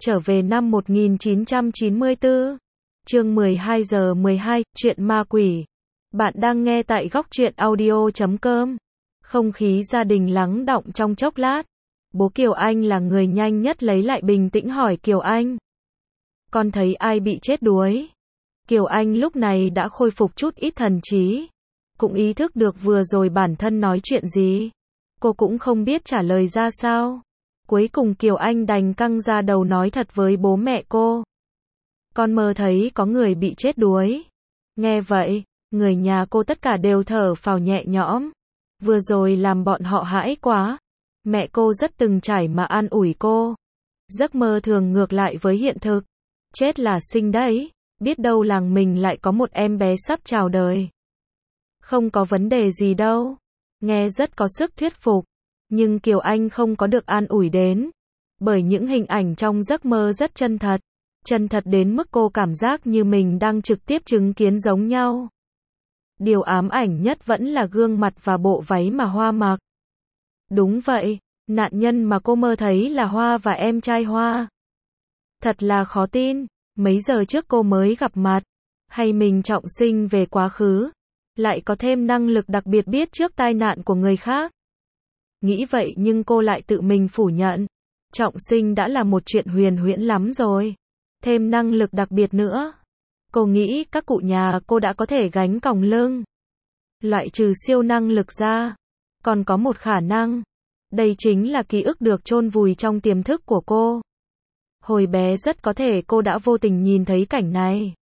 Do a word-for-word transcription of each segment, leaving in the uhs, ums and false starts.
Trở về năm một nghìn chín trăm chín mươi tư. Chương mười hai giờ mười hai, chuyện ma quỷ. Bạn đang nghe tại góc truyện audio chấm com. Không khí gia đình lắng đọng trong chốc lát. Bố Kiều Anh là người nhanh nhất lấy lại bình tĩnh hỏi Kiều Anh. Con thấy ai bị chết đuối? Kiều Anh lúc này đã khôi phục chút ít thần trí. Cũng ý thức được vừa rồi bản thân nói chuyện gì. Cô cũng không biết trả lời ra sao. Cuối cùng Kiều Anh đành căng ra đầu nói thật với bố mẹ cô. Con mơ thấy có người bị chết đuối. Nghe vậy, người nhà cô tất cả đều thở phào nhẹ nhõm. Vừa rồi làm bọn họ hãi quá. Mẹ cô rất từng trải mà an ủi cô. Giấc mơ thường ngược lại với hiện thực. Chết là sinh đấy, biết đâu làng mình lại có một em bé sắp chào đời. Không có vấn đề gì đâu. Nghe rất có sức thuyết phục. Nhưng Kiều Anh không có được an ủi đến. Bởi những hình ảnh trong giấc mơ rất chân thật. Chân thật đến mức cô cảm giác như mình đang trực tiếp chứng kiến giống nhau. Điều ám ảnh nhất vẫn là gương mặt và bộ váy mà Hoa mặc. Đúng vậy, nạn nhân mà cô mơ thấy là Hoa và em trai Hoa. Thật là khó tin, mấy giờ trước cô mới gặp mặt. Hay mình trọng sinh về quá khứ. Lại có thêm năng lực đặc biệt biết trước tai nạn của người khác. Nghĩ vậy nhưng cô lại tự mình phủ nhận. Trọng sinh đã là một chuyện huyền huyễn lắm rồi. Thêm năng lực đặc biệt nữa. Cô nghĩ các cụ nhà cô đã có thể gánh còng lưng. Loại trừ siêu năng lực ra. Còn có một khả năng. Đây chính là ký ức được chôn vùi trong tiềm thức của cô. Hồi bé rất có thể cô đã vô tình nhìn thấy cảnh này.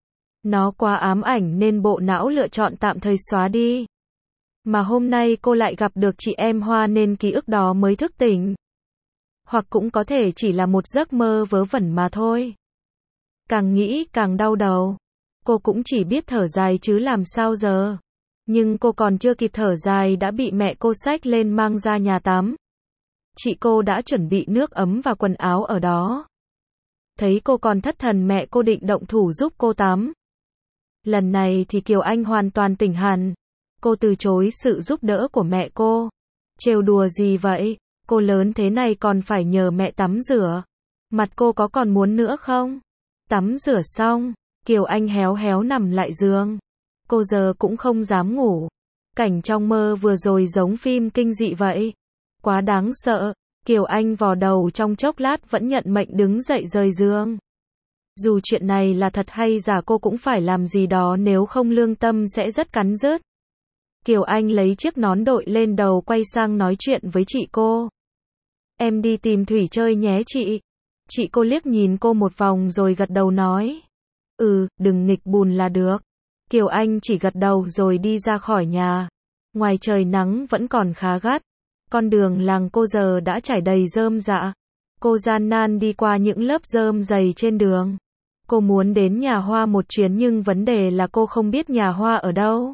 Nó quá ám ảnh nên bộ não lựa chọn tạm thời xóa đi. Mà hôm nay cô lại gặp được chị em Hoa nên ký ức đó mới thức tỉnh. Hoặc cũng có thể chỉ là một giấc mơ vớ vẩn mà thôi. Càng nghĩ càng đau đầu. Cô cũng chỉ biết thở dài chứ làm sao giờ. Nhưng cô còn chưa kịp thở dài đã bị mẹ cô xách lên mang ra nhà tắm. Chị cô đã chuẩn bị nước ấm và quần áo ở đó. Thấy cô còn thất thần mẹ cô định động thủ giúp cô tắm. Lần này thì Kiều Anh hoàn toàn tỉnh hẳn. Cô từ chối sự giúp đỡ của mẹ cô. Trêu đùa gì vậy? Cô lớn thế này còn phải nhờ mẹ tắm rửa. Mặt cô có còn muốn nữa không? Tắm rửa xong, Kiều Anh héo héo nằm lại giường. Cô giờ cũng không dám ngủ. Cảnh trong mơ vừa rồi giống phim kinh dị vậy. Quá đáng sợ. Kiều Anh vò đầu trong chốc lát vẫn nhận mệnh đứng dậy rời giường. Dù chuyện này là thật hay giả cô cũng phải làm gì đó nếu không lương tâm sẽ rất cắn rứt. Kiều Anh lấy chiếc nón đội lên đầu quay sang nói chuyện với chị cô. Em đi tìm Thủy chơi nhé chị. Chị cô liếc nhìn cô một vòng rồi gật đầu nói. Ừ, đừng nghịch bùn là được. Kiều Anh chỉ gật đầu rồi đi ra khỏi nhà. Ngoài trời nắng vẫn còn khá gắt. Con đường làng cô giờ đã trải đầy rơm rạ. Cô gian nan đi qua những lớp rơm dày trên đường. Cô muốn đến nhà Hoa một chuyến nhưng vấn đề là cô không biết nhà Hoa ở đâu.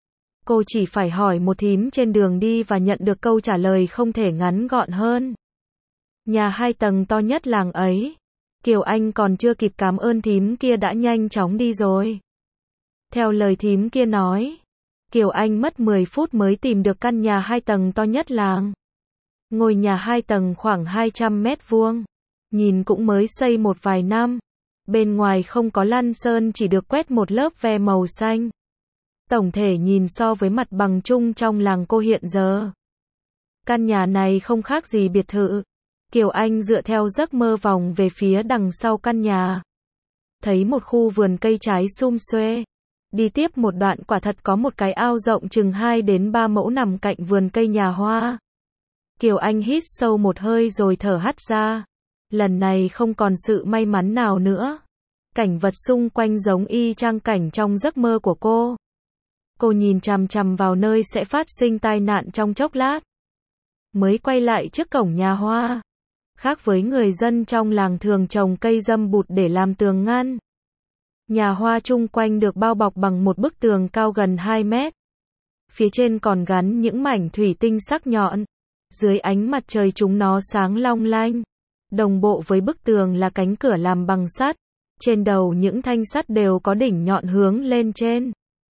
Cô chỉ phải hỏi một thím trên đường đi và nhận được câu trả lời không thể ngắn gọn hơn. Nhà hai tầng to nhất làng ấy. Kiều Anh còn chưa kịp cảm ơn thím kia đã nhanh chóng đi rồi. Theo lời thím kia nói, Kiều Anh mất mười phút mới tìm được căn nhà hai tầng to nhất làng. Ngôi nhà hai tầng khoảng hai trăm mét vuông. Nhìn cũng mới xây một vài năm. Bên ngoài không có lăn sơn chỉ được quét một lớp ve màu xanh. Tổng thể nhìn so với mặt bằng chung trong làng cô hiện giờ. Căn nhà này không khác gì biệt thự. Kiều Anh dựa theo giấc mơ vòng về phía đằng sau căn nhà. Thấy một khu vườn cây trái sum xuê. Đi tiếp một đoạn quả thật có một cái ao rộng chừng hai đến ba mẫu nằm cạnh vườn cây nhà Hoa. Kiều Anh hít sâu một hơi rồi thở hắt ra. Lần này không còn sự may mắn nào nữa. Cảnh vật xung quanh giống y chang cảnh trong giấc mơ của cô. Cô nhìn chằm chằm vào nơi sẽ phát sinh tai nạn trong chốc lát. Mới quay lại trước cổng nhà Hoa. Khác với người dân trong làng thường trồng cây dâm bụt để làm tường ngăn. Nhà Hoa chung quanh được bao bọc bằng một bức tường cao gần hai mét. Phía trên còn gắn những mảnh thủy tinh sắc nhọn. Dưới ánh mặt trời chúng nó sáng long lanh. Đồng bộ với bức tường là cánh cửa làm bằng sắt. Trên đầu những thanh sắt đều có đỉnh nhọn hướng lên trên.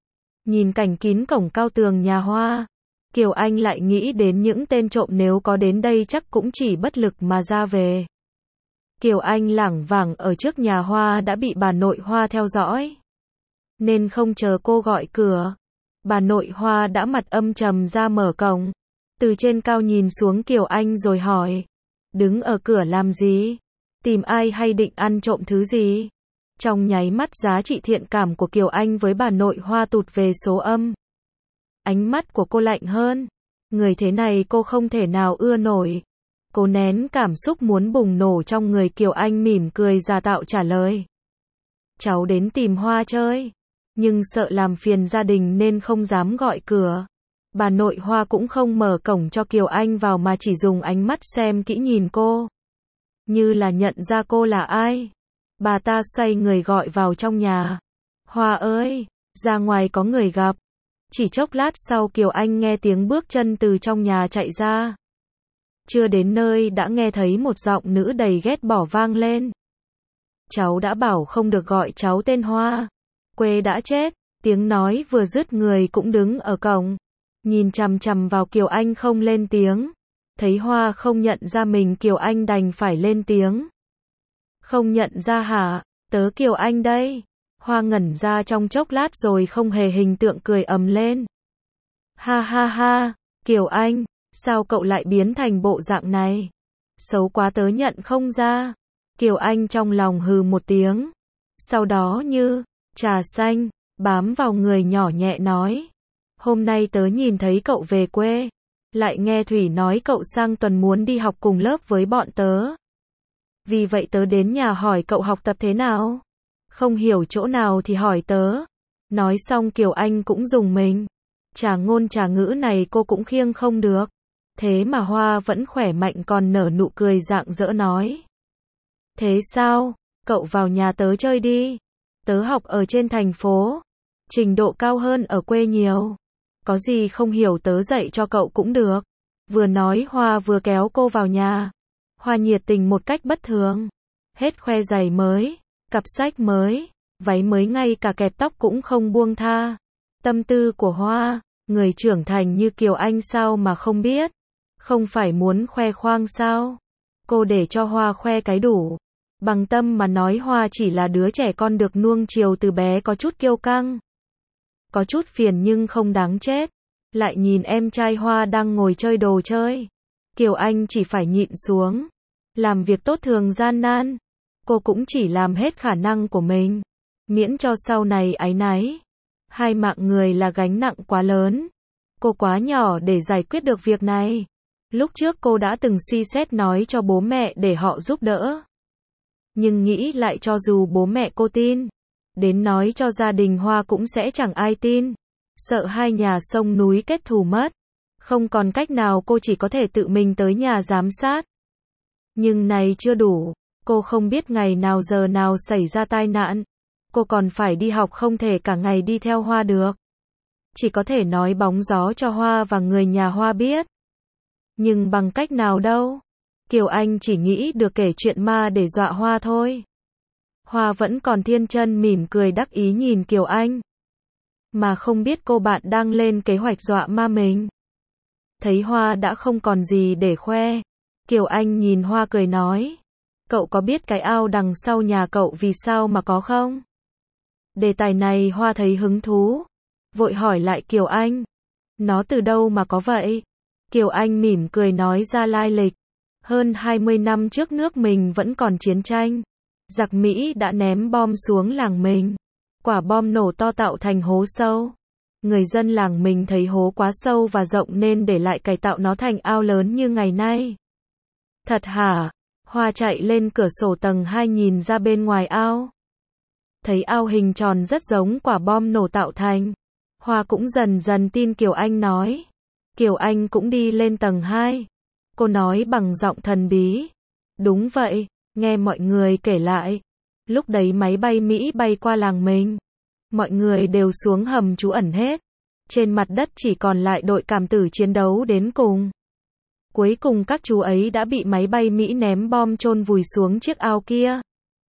Nhìn cảnh kín cổng cao tường nhà Hoa. Kiều Anh lại nghĩ đến những tên trộm nếu có đến đây chắc cũng chỉ bất lực mà ra về. Kiều Anh lảng vảng ở trước nhà Hoa đã bị bà nội Hoa theo dõi. Nên không chờ cô gọi cửa, bà nội Hoa đã mặt âm trầm ra mở cổng. Từ trên cao nhìn xuống Kiều Anh rồi hỏi. Đứng ở cửa làm gì? Tìm ai hay định ăn trộm thứ gì? Trong nháy mắt giá trị thiện cảm của Kiều Anh với bà nội Hoa tụt về số âm. Ánh mắt của cô lạnh hơn. Người thế này cô không thể nào ưa nổi. Cô nén cảm xúc muốn bùng nổ trong người. Kiều Anh mỉm cười giả tạo trả lời. Cháu đến tìm Hoa chơi, nhưng sợ làm phiền gia đình nên không dám gọi cửa. Bà nội Hoa cũng không mở cổng cho Kiều Anh vào mà chỉ dùng ánh mắt xem kỹ nhìn cô, như là nhận ra cô là ai. Bà ta xoay người gọi vào trong nhà. Hoa ơi, ra ngoài có người gặp. Chỉ chốc lát sau Kiều Anh nghe tiếng bước chân từ trong nhà chạy ra. Chưa đến nơi đã nghe thấy một giọng nữ đầy ghét bỏ vang lên. Cháu đã bảo không được gọi cháu tên Hoa. Quê đã chết. Tiếng nói vừa dứt người cũng đứng ở cổng, nhìn chằm chằm vào Kiều Anh không lên tiếng. Thấy Hoa không nhận ra mình, Kiều Anh đành phải lên tiếng. Không nhận ra hả? Tớ Kiều Anh đây. Hoa ngẩn ra trong chốc lát rồi không hề hình tượng cười ầm lên. Ha ha ha, Kiều Anh, sao cậu lại biến thành bộ dạng này? Xấu quá tớ nhận không ra. Kiều Anh trong lòng hừ một tiếng. Sau đó như trà xanh bám vào người nhỏ nhẹ nói. Hôm nay tớ nhìn thấy cậu về quê, lại nghe Thủy nói cậu sang tuần muốn đi học cùng lớp với bọn tớ. Vì vậy tớ đến nhà hỏi cậu học tập thế nào. Không hiểu chỗ nào thì hỏi tớ. Nói xong Kiều Anh cũng dùng mình. Trà ngôn trà ngữ này cô cũng khiêng không được. Thế mà Hoa vẫn khỏe mạnh còn nở nụ cười rạng rỡ nói. Thế sao? Cậu vào nhà tớ chơi đi. Tớ học ở trên thành phố, trình độ cao hơn ở quê nhiều. Có gì không hiểu tớ dạy cho cậu cũng được. Vừa nói Hoa vừa kéo cô vào nhà. Hoa nhiệt tình một cách bất thường. Hết khoe giày mới, cặp sách mới, váy mới, ngay cả kẹp tóc cũng không buông tha. Tâm tư của Hoa, người trưởng thành như Kiều Anh sao mà không biết. Không phải muốn khoe khoang sao? Cô để cho Hoa khoe cái đủ. Bằng tâm mà nói Hoa chỉ là đứa trẻ con được nuông chiều từ bé, có chút kiêu căng, có chút phiền nhưng không đáng chết. Lại nhìn em trai Hoa đang ngồi chơi đồ chơi. Kiều Anh chỉ phải nhịn xuống. Làm việc tốt thường gian nan. Cô cũng chỉ làm hết khả năng của mình, miễn cho sau này áy náy. Hai mạng người là gánh nặng quá lớn. Cô quá nhỏ để giải quyết được việc này. Lúc trước cô đã từng suy xét nói cho bố mẹ để họ giúp đỡ. Nhưng nghĩ lại cho dù bố mẹ cô tin, đến nói cho gia đình Hoa cũng sẽ chẳng ai tin. Sợ hai nhà sông núi kết thù mất. Không còn cách nào, cô chỉ có thể tự mình tới nhà giám sát. Nhưng này chưa đủ. Cô không biết ngày nào giờ nào xảy ra tai nạn. Cô còn phải đi học, không thể cả ngày đi theo Hoa được. Chỉ có thể nói bóng gió cho Hoa và người nhà Hoa biết. Nhưng bằng cách nào đâu? Kiều Anh chỉ nghĩ được kể chuyện ma để dọa Hoa thôi. Hoa vẫn còn thiên chân mỉm cười đắc ý nhìn Kiều Anh, mà không biết cô bạn đang lên kế hoạch dọa ma mình. Thấy Hoa đã không còn gì để khoe, Kiều Anh nhìn Hoa cười nói. Cậu có biết cái ao đằng sau nhà cậu vì sao mà có không? Đề tài này Hoa thấy hứng thú, vội hỏi lại Kiều Anh. Nó từ đâu mà có vậy? Kiều Anh mỉm cười nói ra lai lịch. Hơn hai mươi năm trước nước mình vẫn còn chiến tranh. Giặc Mỹ đã ném bom xuống làng mình. Quả bom nổ to tạo thành hố sâu. Người dân làng mình thấy hố quá sâu và rộng nên để lại cải tạo nó thành ao lớn như ngày nay. Thật hả? Hoa chạy lên cửa sổ tầng hai nhìn ra bên ngoài ao. Thấy ao hình tròn rất giống quả bom nổ tạo thành. Hoa cũng dần dần tin Kiều Anh nói. Kiều Anh cũng đi lên tầng hai. Cô nói bằng giọng thần bí. Đúng vậy, nghe mọi người kể lại. Lúc đấy máy bay Mỹ bay qua làng mình. Mọi người đều xuống hầm trú ẩn hết. Trên mặt đất chỉ còn lại đội cảm tử chiến đấu đến cùng. Cuối cùng các chú ấy đã bị máy bay Mỹ ném bom chôn vùi xuống chiếc ao kia.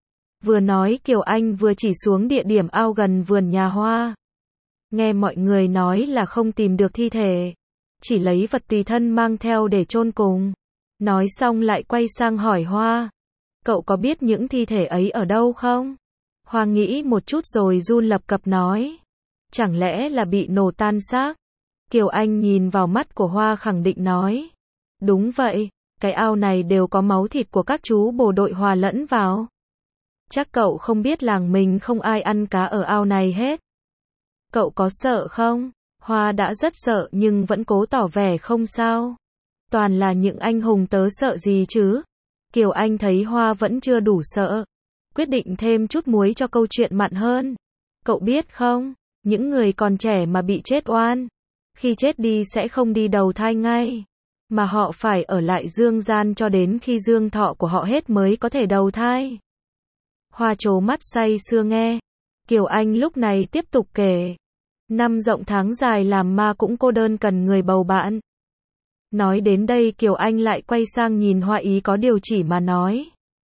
Vừa nói Kiều Anh vừa chỉ xuống địa điểm ao gần vườn nhà Hoa. Nghe mọi người nói là không tìm được thi thể, chỉ lấy vật tùy thân mang theo để chôn cùng. Nói xong lại quay sang hỏi Hoa. Cậu có biết những thi thể ấy ở đâu không? Hoa nghĩ một chút rồi run lập cập nói. Chẳng lẽ là bị nổ tan xác? Kiều Anh nhìn vào mắt của Hoa khẳng định nói. Đúng vậy, cái ao này đều có máu thịt của các chú bộ đội hòa lẫn vào. Chắc cậu không biết làng mình không ai ăn cá ở ao này hết. Cậu có sợ không? Hoa đã rất sợ nhưng vẫn cố tỏ vẻ không sao. Toàn là những anh hùng tớ sợ gì chứ? Kiều Anh thấy Hoa vẫn chưa đủ sợ. Quyết định thêm chút muối cho câu chuyện mặn hơn. Cậu biết không, những người còn trẻ mà bị chết oan, khi chết đi sẽ không đi đầu thai ngay, mà họ phải ở lại dương gian cho đến khi dương thọ của họ hết mới có thể đầu thai. Hoa trố mắt say sưa nghe. Kiều Anh lúc này tiếp tục kể. Năm rộng tháng dài làm ma cũng cô đơn cần người bầu bạn. Nói đến đây Kiều Anh lại quay sang nhìn Hoa ý có điều chỉ mà nói.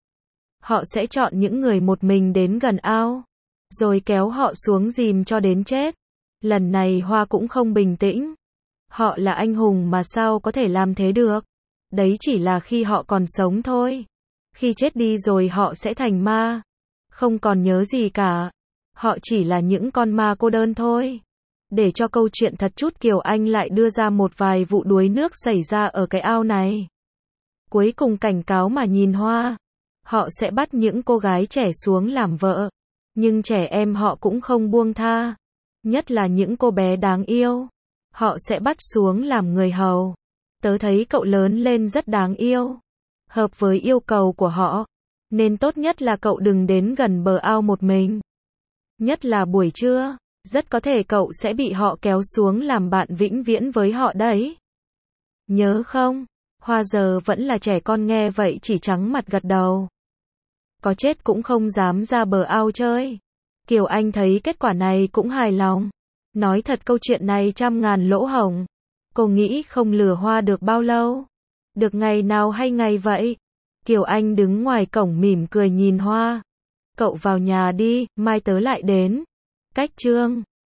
Họ sẽ chọn những người một mình đến gần ao, rồi kéo họ xuống dìm cho đến chết. Lần này Hoa cũng không bình tĩnh. Họ là anh hùng mà sao có thể làm thế được? Đấy chỉ là khi họ còn sống thôi. Khi chết đi rồi họ sẽ thành ma. Không còn nhớ gì cả. Họ chỉ là những con ma cô đơn thôi. Để cho câu chuyện thật chút Kiều Anh lại đưa ra một vài vụ đuối nước xảy ra ở cái ao này. Cuối cùng cảnh cáo mà nhìn Hoa. Họ sẽ bắt những cô gái trẻ xuống làm vợ. Nhưng trẻ em họ cũng không buông tha. Nhất là những cô bé đáng yêu. Họ sẽ bắt xuống làm người hầu. Tớ thấy cậu lớn lên rất đáng yêu. Hợp với yêu cầu của họ. Nên tốt nhất là cậu đừng đến gần bờ ao một mình. Nhất là buổi trưa. Rất có thể cậu sẽ bị họ kéo xuống làm bạn vĩnh viễn với họ đấy. Nhớ không? Hoa giờ vẫn là trẻ con nghe vậy chỉ trắng mặt gật đầu. Có chết cũng không dám ra bờ ao chơi. Kiều Anh thấy kết quả này cũng hài lòng. Nói thật câu chuyện này trăm ngàn lỗ hổng. Cô nghĩ không lừa Hoa được bao lâu. Được ngày nào hay ngày vậy? Kiều Anh đứng ngoài cổng mỉm cười nhìn Hoa. Cậu vào nhà đi, mai tớ lại đến. Cách chương